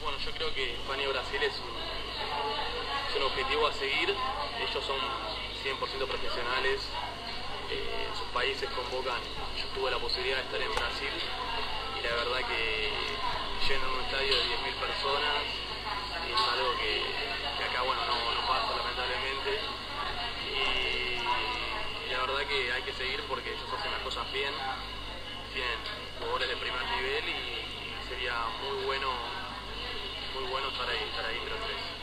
Bueno, yo creo que España y Brasil es un objetivo a seguir. Ellos son 100% profesionales, sus países convocan. Yo tuve la posibilidad de estar en Brasil y la verdad que llenan un estadio de 10.000 personas y es algo que acá bueno, no pasa lamentablemente. Y la verdad que hay que seguir porque ellos hacen las cosas bien, tienen jugadores de primer nivel y sería muy bueno estar ahí entre los tres.